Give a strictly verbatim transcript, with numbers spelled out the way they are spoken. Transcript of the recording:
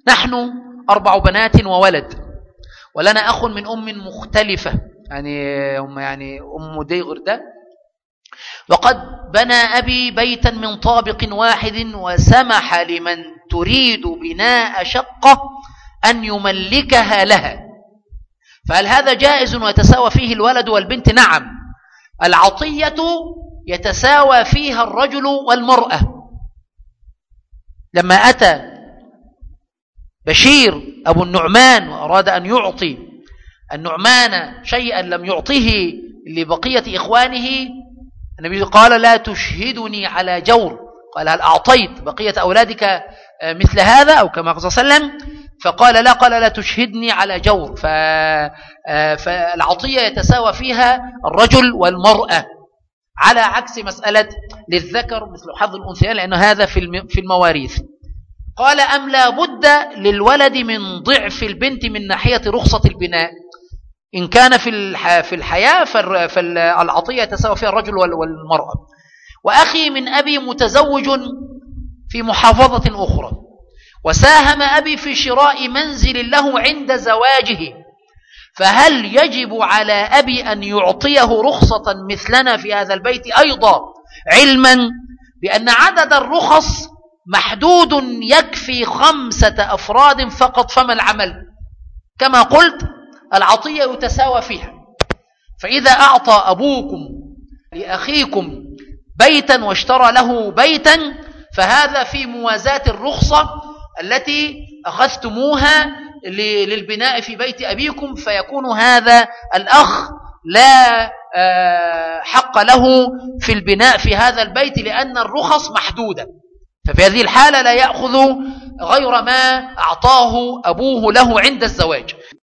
نحن أربع بنات وولد، ولنا أخ من أم مختلفة، يعني أم يعني أم دي غير ده. وقد بنى أبي بيتا من طابق واحد، وسمح لمن تريد بناء شقة أن يملكها لها، فهل هذا جائز ويتساوى فيه الولد والبنت؟ نعم، العطية يتساوى فيها الرجل والمرأة. لما أتى بشير أبو النعمان وأراد أن يعطي النعمان شيئا لم يعطيه لبقية إخوانه، النبي قال: لا تشهدني على جور. قال: هل أعطيت بقية أولادك مثل هذا؟ أو كما قال صلى الله عليه وسلم. فقال: لا، قال: لا تشهدني على جور. فالعطية يتساوى فيها الرجل والمرأة، على عكس مسألة للذكر مثل حظ الأنثيين، لأن هذا في المواريث. قال: أم لا بد للولد من ضعف البنت من ناحية رخصة البناء؟ إن كان في في الحياة فالعطية يتساوى فيها الرجل والمرأة. وأخي من أبي متزوج في محافظة أخرى، وساهم أبي في شراء منزل له عند زواجه، فهل يجب على أبي أن يعطيه رخصة مثلنا في هذا البيت أيضا، علما بأن عدد الرخص محدود يكفي خمسة أفراد فقط؟ فما العمل؟ كما قلت العطية يتساوى فيها. فإذا أعطى أبوكم لأخيكم بيتا واشترى له بيتا، فهذا في موازاة الرخصة التي أخذتموها للبناء في بيت أبيكم، فيكون هذا الأخ لا حق له في البناء في هذا البيت، لأن الرخص محدودة. ففي هذه الحالة لا يأخذ غير ما أعطاه أبوه له عند الزواج.